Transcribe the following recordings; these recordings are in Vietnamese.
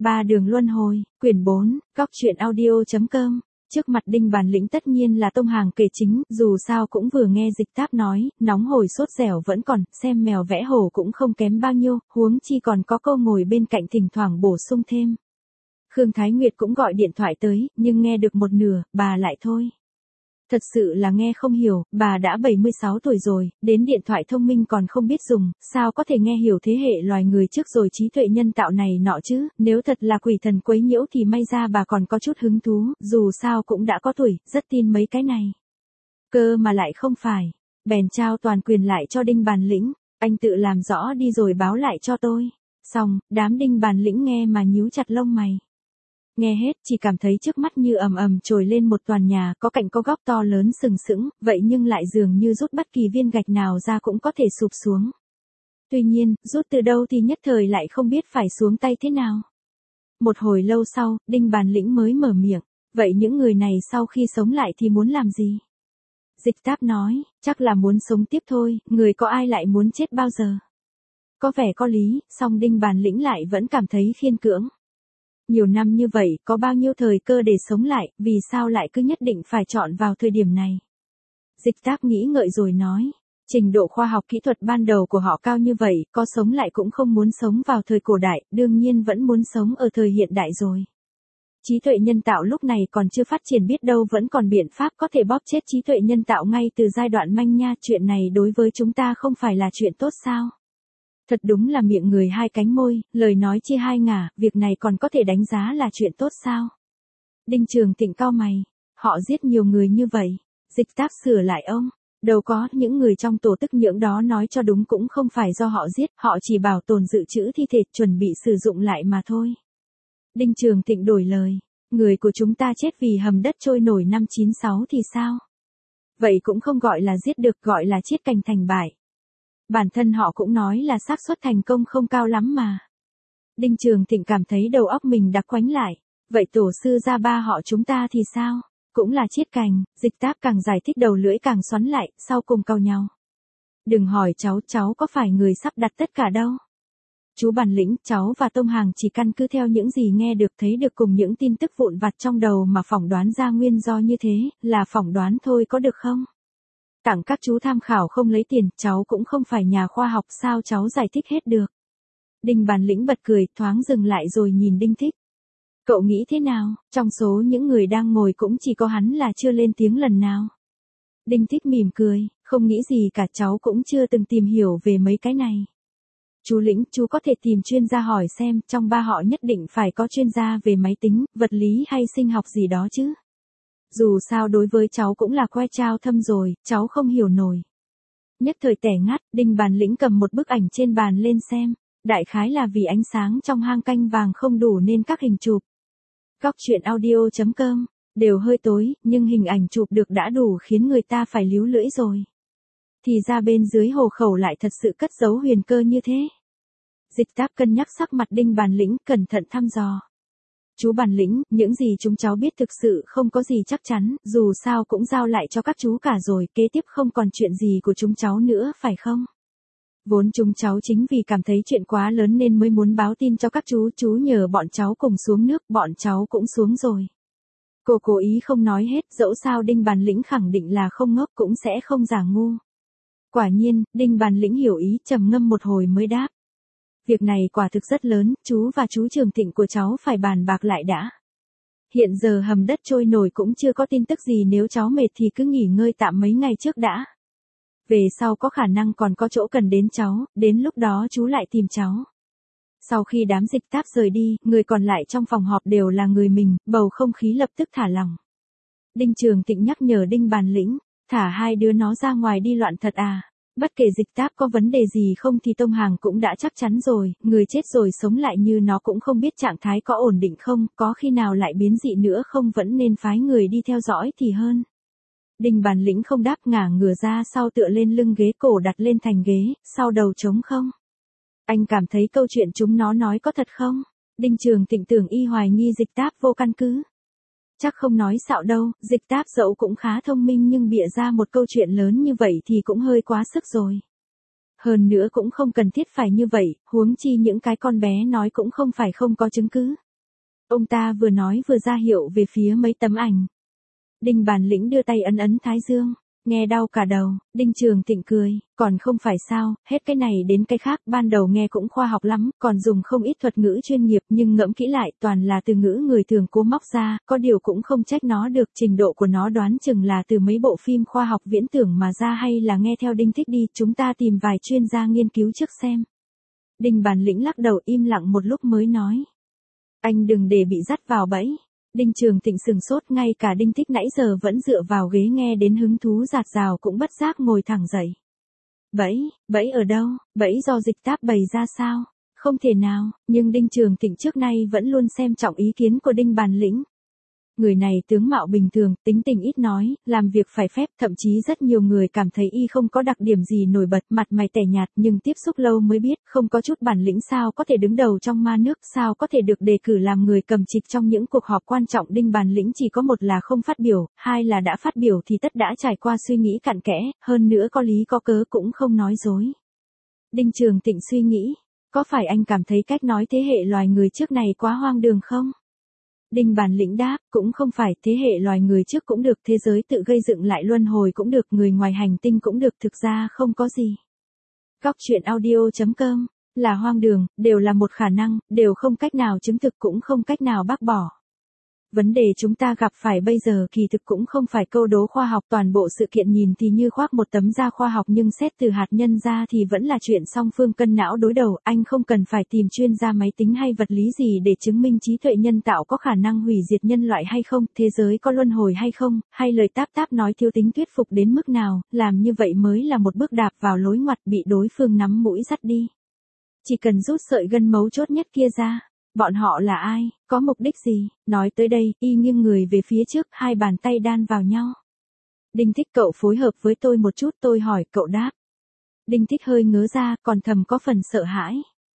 Ba đường luân hồi, quyển 4, góc truyện audio.com. Trước mặt Đinh Bản Lĩnh tất nhiên là tông hàng kể chính, dù sao cũng vừa nghe Dịch Táp nói, nóng hổi sốt dẻo vẫn còn, xem mèo vẽ hổ cũng không kém bao nhiêu, huống chi còn có cô ngồi bên cạnh thỉnh thoảng bổ sung thêm. Khương Thái Nguyệt cũng gọi điện thoại tới, nhưng nghe được một nửa, bà lại thôi. Thật sự là nghe không hiểu, bà đã 76 tuổi rồi, đến điện thoại thông minh còn không biết dùng, sao có thể nghe hiểu thế hệ loài người trước rồi trí tuệ nhân tạo này nọ chứ, nếu thật là quỷ thần quấy nhiễu thì may ra bà còn có chút hứng thú, dù sao cũng đã có tuổi, rất tin mấy cái này. Cơ mà lại không phải, bèn trao toàn quyền lại cho Đinh Bản Lĩnh, anh tự làm rõ đi rồi báo lại cho tôi. Xong, đám Đinh Bản Lĩnh nghe mà nhíu chặt lông mày. Nghe hết chỉ cảm thấy trước mắt như ầm ầm trồi lên một toàn nhà có cạnh có góc to lớn sừng sững, vậy nhưng lại dường như rút bất kỳ viên gạch nào ra cũng có thể sụp xuống. Tuy nhiên, rút từ đâu thì nhất thời lại không biết phải xuống tay thế nào. Một hồi lâu sau, Đinh Bản Lĩnh mới mở miệng, vậy những người này sau khi sống lại thì muốn làm gì? Dịch Táp nói, chắc là muốn sống tiếp thôi, người có ai lại muốn chết bao giờ? Có vẻ có lý, song Đinh Bản Lĩnh lại vẫn cảm thấy khiên cưỡng. Nhiều năm như vậy, có bao nhiêu thời cơ để sống lại, vì sao lại cứ nhất định phải chọn vào thời điểm này? Dịch Táp nghĩ ngợi rồi nói, trình độ khoa học kỹ thuật ban đầu của họ cao như vậy, có sống lại cũng không muốn sống vào thời cổ đại, đương nhiên vẫn muốn sống ở thời hiện đại rồi. Trí tuệ nhân tạo lúc này còn chưa phát triển biết đâu vẫn còn biện pháp có thể bóp chết trí tuệ nhân tạo ngay từ giai đoạn manh nha, chuyện này đối với chúng ta không phải là chuyện tốt sao? Thật đúng là miệng người hai cánh môi, lời nói chia hai ngả, việc này còn có thể đánh giá là chuyện tốt sao? Đinh Trường Thịnh cau mày, họ giết nhiều người như vậy, Dịch Táp sửa lại ông, đâu có, những người trong tổ tức nhưỡng đó nói cho đúng cũng không phải do họ giết, họ chỉ bảo tồn dự trữ thi thể chuẩn bị sử dụng lại mà thôi. Đinh Trường Thịnh đổi lời, người của chúng ta chết vì hầm đất trôi nổi năm 96 thì sao? Vậy cũng không gọi là giết được, gọi là chiết cành thành bại. Bản thân họ cũng nói là xác suất thành công không cao lắm mà. Đinh Trường Thịnh cảm thấy đầu óc mình đã quánh lại. Vậy tổ sư gia ba họ chúng ta thì sao? Cũng là chiết cành, Dịch Táp càng giải thích đầu lưỡi càng xoắn lại, sau cùng cau nhau. Đừng hỏi cháu có phải người sắp đặt tất cả đâu. Chú Bản Lĩnh, cháu và Tông Hàng chỉ căn cứ theo những gì nghe được thấy được cùng những tin tức vụn vặt trong đầu mà phỏng đoán ra nguyên do như thế, là phỏng đoán thôi có được không? Tặng các chú tham khảo không lấy tiền, cháu cũng không phải nhà khoa học sao cháu giải thích hết được. Đinh Bản Lĩnh bật cười, thoáng dừng lại rồi nhìn Đinh Thích. Cậu nghĩ thế nào, trong số những người đang ngồi cũng chỉ có hắn là chưa lên tiếng lần nào. Đinh Thích mỉm cười, không nghĩ gì cả, cháu cũng chưa từng tìm hiểu về mấy cái này. Chú Lĩnh, chú có thể tìm chuyên gia hỏi xem, trong ba họ nhất định phải có chuyên gia về máy tính, vật lý hay sinh học gì đó chứ. Dù sao đối với cháu cũng là que trao thâm rồi, cháu không hiểu nổi. Nhất thời tẻ ngắt, Đinh Bản Lĩnh cầm một bức ảnh trên bàn lên xem. Đại khái là vì ánh sáng trong hang canh vàng không đủ nên các hình chụp. Góc truyện audio.com, đều hơi tối, nhưng hình ảnh chụp được đã đủ khiến người ta phải líu lưỡi rồi. Thì ra bên dưới hồ khẩu lại thật sự cất giấu huyền cơ như thế. Dịch Táp cân nhắc sắc mặt Đinh Bản Lĩnh, cẩn thận thăm dò. Chú Bản Lĩnh, những gì chúng cháu biết thực sự không có gì chắc chắn, dù sao cũng giao lại cho các chú cả rồi, kế tiếp không còn chuyện gì của chúng cháu nữa phải không? Vốn chúng cháu chính vì cảm thấy chuyện quá lớn nên mới muốn báo tin cho các chú nhờ bọn cháu cùng xuống nước, bọn cháu cũng xuống rồi. Cô cố ý không nói hết, dẫu sao Đinh Bản Lĩnh khẳng định là không ngốc cũng sẽ không giả ngu. Quả nhiên, Đinh Bản Lĩnh hiểu ý, trầm ngâm một hồi mới đáp. Việc này quả thực rất lớn, chú và chú Trường Thịnh của cháu phải bàn bạc lại đã. Hiện giờ hầm đất trôi nổi cũng chưa có tin tức gì, nếu cháu mệt thì cứ nghỉ ngơi tạm mấy ngày trước đã. Về sau có khả năng còn có chỗ cần đến cháu, đến lúc đó chú lại tìm cháu. Sau khi đám Dịch Táp rời đi, người còn lại trong phòng họp đều là người mình, bầu không khí lập tức thả lỏng. Đinh Trường Thịnh nhắc nhở Đinh Bản Lĩnh, thả hai đứa nó ra ngoài đi loạn thật à. Bất kể Dịch Táp có vấn đề gì không thì Tông Hàng cũng đã chắc chắn rồi, người chết rồi sống lại như nó cũng không biết trạng thái có ổn định không, có khi nào lại biến dị nữa không, vẫn nên phái người đi theo dõi thì hơn. Đinh Bản Lĩnh không đáp, ngả ngửa ra sau tựa lên lưng ghế, cổ đặt lên thành ghế, sau đầu trống không. Anh cảm thấy câu chuyện chúng nó nói có thật không? Đinh Trường Thịnh tưởng y hoài nghi Dịch Táp vô căn cứ. Chắc không nói xạo đâu, Dịch Táp dẫu cũng khá thông minh nhưng bịa ra một câu chuyện lớn như vậy thì cũng hơi quá sức rồi. Hơn nữa cũng không cần thiết phải như vậy, huống chi những cái con bé nói cũng không phải không có chứng cứ. Ông ta vừa nói vừa ra hiệu về phía mấy tấm ảnh. Đinh Bản Lĩnh đưa tay ấn ấn thái dương. Nghe đau cả đầu, Đinh Trường Thịnh cười, còn không phải sao, hết cái này đến cái khác, ban đầu nghe cũng khoa học lắm, còn dùng không ít thuật ngữ chuyên nghiệp, nhưng ngẫm kỹ lại, toàn là từ ngữ người thường cố móc ra, có điều cũng không trách nó được, trình độ của nó đoán chừng là từ mấy bộ phim khoa học viễn tưởng mà ra, hay là nghe theo Đinh thích đi, chúng ta tìm vài chuyên gia nghiên cứu trước xem. Đinh Bản Lĩnh lắc đầu im lặng một lúc mới nói. Anh đừng để bị dắt vào bẫy. Đinh Trường Thịnh sừng sốt, ngay cả Đinh Thích nãy giờ vẫn dựa vào ghế nghe đến hứng thú rạt rào cũng bất giác ngồi thẳng dậy. Bẫy ở đâu, bẫy do Dịch Táp bày ra sao? Không thể nào, nhưng Đinh Trường Thịnh trước nay vẫn luôn xem trọng ý kiến của Đinh Bản Lĩnh. Người này tướng mạo bình thường, tính tình ít nói, làm việc phải phép, thậm chí rất nhiều người cảm thấy y không có đặc điểm gì nổi bật, mặt mày tẻ nhạt, nhưng tiếp xúc lâu mới biết, không có chút bản lĩnh sao có thể đứng đầu trong ma nước, sao có thể được đề cử làm người cầm trịch trong những cuộc họp quan trọng. Đinh Bản Lĩnh chỉ có một là không phát biểu, hai là đã phát biểu thì tất đã trải qua suy nghĩ cặn kẽ, hơn nữa có lý có cớ cũng không nói dối. Đinh Trường Thịnh suy nghĩ, có phải anh cảm thấy cách nói thế hệ loài người trước này quá hoang đường không? Đinh Bản Lĩnh đáp, cũng không phải, thế hệ loài người trước cũng được, thế giới tự gây dựng lại luân hồi cũng được, người ngoài hành tinh cũng được, thực ra không có gì. Góc truyện audio.com, là hoang đường, đều là một khả năng, đều không cách nào chứng thực cũng không cách nào bác bỏ. Vấn đề chúng ta gặp phải bây giờ kỳ thực cũng không phải câu đố khoa học, toàn bộ sự kiện nhìn thì như khoác một tấm da khoa học nhưng xét từ hạt nhân ra thì vẫn là chuyện song phương cân não đối đầu, anh không cần phải tìm chuyên gia máy tính hay vật lý gì để chứng minh trí tuệ nhân tạo có khả năng hủy diệt nhân loại hay không, thế giới có luân hồi hay không, hay lời Táp Táp nói thiếu tính thuyết phục đến mức nào, làm như vậy mới là một bước đạp vào lối ngoặt bị đối phương nắm mũi dắt đi. Chỉ cần rút sợi gân mấu chốt nhất kia ra. Bọn họ là ai, có mục đích gì? Nói tới đây, y nghiêng người về phía trước, hai bàn tay đan vào nhau. Đinh Thích, cậu phối hợp với tôi một chút, tôi hỏi, cậu đáp. Đinh Thích hơi ngớ ra, còn thầm có phần sợ hãi.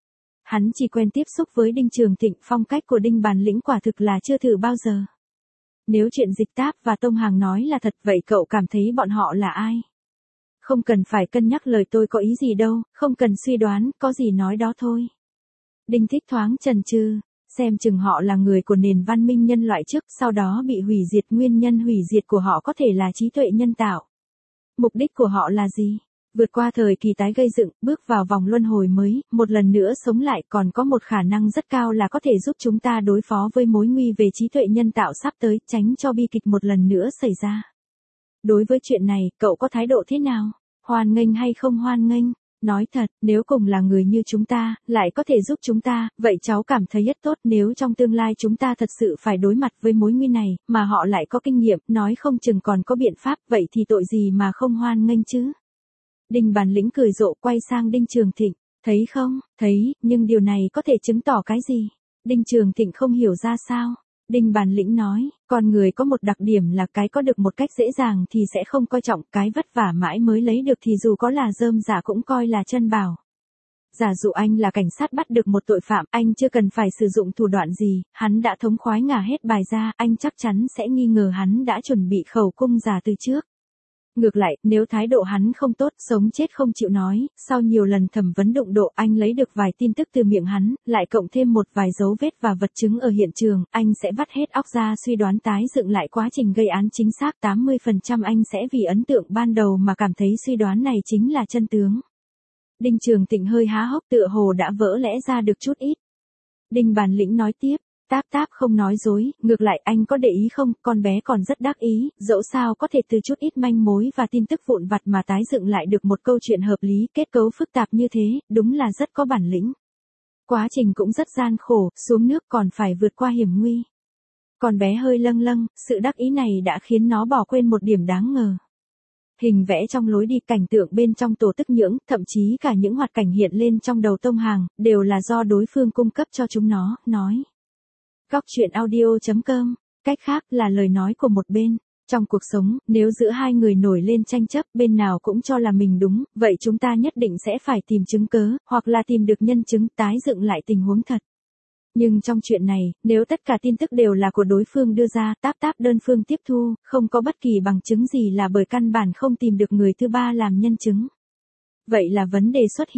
Hắn chỉ quen tiếp xúc với Đinh Trường Thịnh, phong cách của Đinh Bản Lĩnh quả thực là chưa thử bao giờ. Nếu chuyện Dịch Táp và Tông Hàng nói là thật, vậy cậu cảm thấy bọn họ là ai? Không cần phải cân nhắc lời tôi có ý gì đâu, không cần suy đoán, có gì nói đó thôi. Đinh Thích thoáng chần chừ, xem chừng họ là người của nền văn minh nhân loại trước, sau đó bị hủy diệt, nguyên nhân hủy diệt của họ có thể là trí tuệ nhân tạo. Mục đích của họ là gì? Vượt qua thời kỳ tái gây dựng, bước vào vòng luân hồi mới, một lần nữa sống lại, còn có một khả năng rất cao là có thể giúp chúng ta đối phó với mối nguy về trí tuệ nhân tạo sắp tới, tránh cho bi kịch một lần nữa xảy ra. Đối với chuyện này, cậu có thái độ thế nào? Hoan nghênh hay không hoan nghênh? Nói thật, nếu cùng là người như chúng ta, lại có thể giúp chúng ta, vậy cháu cảm thấy rất tốt. Nếu trong tương lai chúng ta thật sự phải đối mặt với mối nguy này, mà họ lại có kinh nghiệm, nói không chừng còn có biện pháp, vậy thì tội gì mà không hoan nghênh chứ? Đinh Bản Lĩnh cười rộ, quay sang Đinh Trường Thịnh, thấy không, thấy, nhưng điều này có thể chứng tỏ cái gì? Đinh Trường Thịnh không hiểu ra sao. Đinh Bản Lĩnh nói, con người có một đặc điểm là cái có được một cách dễ dàng thì sẽ không coi trọng, cái vất vả mãi mới lấy được thì dù có là rơm rả cũng coi là chân bảo. Giả dụ anh là cảnh sát bắt được một tội phạm, anh chưa cần phải sử dụng thủ đoạn gì, hắn đã thống khoái ngả hết bài ra, anh chắc chắn sẽ nghi ngờ hắn đã chuẩn bị khẩu cung giả từ trước. Ngược lại, nếu thái độ hắn không tốt, sống chết không chịu nói, sau nhiều lần thẩm vấn đụng độ, anh lấy được vài tin tức từ miệng hắn, lại cộng thêm một vài dấu vết và vật chứng ở hiện trường, anh sẽ vắt hết óc ra suy đoán tái dựng lại quá trình gây án chính xác. 80% anh sẽ vì ấn tượng ban đầu mà cảm thấy suy đoán này chính là chân tướng. Đinh Trường Thịnh hơi há hốc, tựa hồ đã vỡ lẽ ra được chút ít. Đinh Bản Lĩnh nói tiếp. Táp Táp không nói dối, ngược lại anh có để ý không, con bé còn rất đắc ý, dẫu sao có thể từ chút ít manh mối và tin tức vụn vặt mà tái dựng lại được một câu chuyện hợp lý, kết cấu phức tạp như thế, đúng là rất có bản lĩnh. Quá trình cũng rất gian khổ, xuống nước còn phải vượt qua hiểm nguy. Con bé hơi lâng lâng, sự đắc ý này đã khiến nó bỏ quên một điểm đáng ngờ. Hình vẽ trong lối đi, cảnh tượng bên trong tổ tức nhưỡng, thậm chí cả những hoạt cảnh hiện lên trong đầu Tông Hàng, đều là do đối phương cung cấp cho chúng nó, nói. Góc truyện audio.com, cách khác là lời nói của một bên. Trong cuộc sống, nếu giữa hai người nổi lên tranh chấp, bên nào cũng cho là mình đúng, vậy chúng ta nhất định sẽ phải tìm chứng cớ, hoặc là tìm được nhân chứng, tái dựng lại tình huống thật. Nhưng trong chuyện này, nếu tất cả tin tức đều là của đối phương đưa ra, Táp Táp đơn phương tiếp thu, không có bất kỳ bằng chứng gì là bởi căn bản không tìm được người thứ ba làm nhân chứng. Vậy là vấn đề xuất hiện.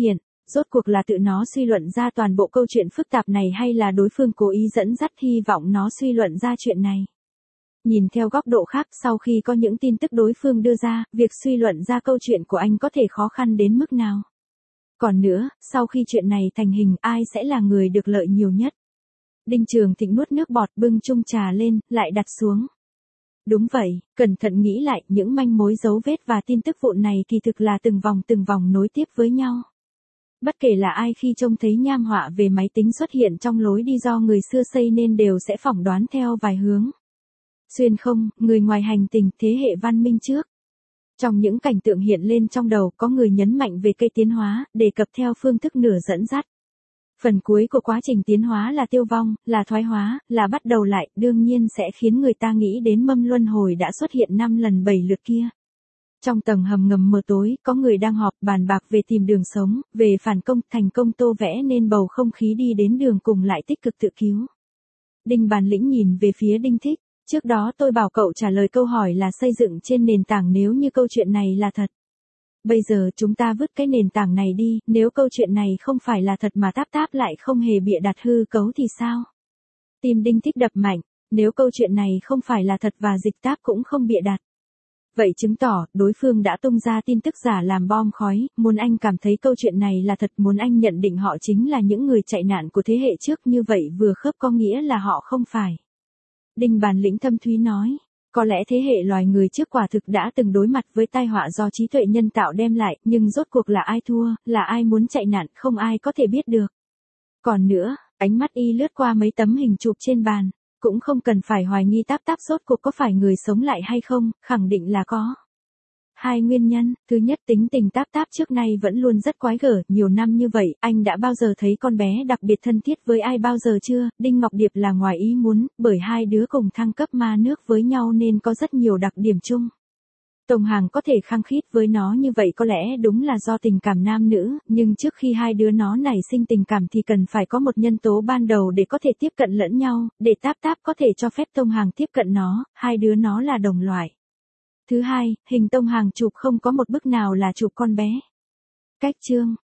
Rốt cuộc là tự nó suy luận ra toàn bộ câu chuyện phức tạp này hay là đối phương cố ý dẫn dắt hy vọng nó suy luận ra chuyện này. Nhìn theo góc độ khác, sau khi có những tin tức đối phương đưa ra, việc suy luận ra câu chuyện của anh có thể khó khăn đến mức nào. Còn nữa, sau khi chuyện này thành hình, ai sẽ là người được lợi nhiều nhất? Đinh Trường Thịnh nuốt nước bọt, bưng chung trà lên, lại đặt xuống. Đúng vậy, cẩn thận nghĩ lại, những manh mối dấu vết và tin tức vụn này kỳ thực là từng vòng nối tiếp với nhau. Bất kể là ai khi trông thấy nham họa về máy tính xuất hiện trong lối đi do người xưa xây nên đều sẽ phỏng đoán theo vài hướng. Xuyên không, người ngoài hành tinh, thế hệ văn minh trước. Trong những cảnh tượng hiện lên trong đầu, có người nhấn mạnh về cây tiến hóa, đề cập theo phương thức nửa dẫn dắt. Phần cuối của quá trình tiến hóa là tiêu vong, là thoái hóa, là bắt đầu lại, đương nhiên sẽ khiến người ta nghĩ đến mâm luân hồi đã xuất hiện 5 lần 7 lượt kia. Trong tầng hầm ngầm mờ tối, có người đang họp bàn bạc về tìm đường sống, về phản công, thành công tô vẽ nên bầu không khí đi đến đường cùng lại tích cực tự cứu. Đinh Bản Lĩnh nhìn về phía Đinh Thích, trước đó tôi bảo cậu trả lời câu hỏi là xây dựng trên nền tảng nếu như câu chuyện này là thật. Bây giờ chúng ta vứt cái nền tảng này đi, nếu câu chuyện này không phải là thật mà Táp lại không hề bịa đặt hư cấu thì sao? Tim Đinh Thích đập mạnh, nếu câu chuyện này không phải là thật và Dịch Táp cũng không bịa đặt. Vậy chứng tỏ, đối phương đã tung ra tin tức giả làm bom khói, muốn anh cảm thấy câu chuyện này là thật, muốn anh nhận định họ chính là những người chạy nạn của thế hệ trước, như vậy vừa khớp có nghĩa là họ không phải. Đinh Bản Lĩnh thâm thúy nói, có lẽ thế hệ loài người trước quả thực đã từng đối mặt với tai họa do trí tuệ nhân tạo đem lại, nhưng rốt cuộc là ai thua, là ai muốn chạy nạn, không ai có thể biết được. Còn nữa, ánh mắt y lướt qua mấy tấm hình chụp trên bàn. Cũng không cần phải hoài nghi Táp rốt cuộc có phải người sống lại hay không, khẳng định là có. Hai nguyên nhân, thứ nhất tính tình Táp trước nay vẫn luôn rất quái gở, nhiều năm như vậy, anh đã bao giờ thấy con bé đặc biệt thân thiết với ai bao giờ chưa? Đinh Ngọc Điệp là ngoài ý muốn, bởi hai đứa cùng thăng cấp ma nước với nhau nên có rất nhiều đặc điểm chung. Tông Hàng có thể khăng khít với nó như vậy có lẽ đúng là do tình cảm nam nữ, nhưng trước khi hai đứa nó nảy sinh tình cảm thì cần phải có một nhân tố ban đầu để có thể tiếp cận lẫn nhau, để Táp có thể cho phép Tông Hàng tiếp cận nó, hai đứa nó là đồng loại. Thứ hai, hình Tông Hàng chụp không có một bức nào là chụp con bé. Cách chương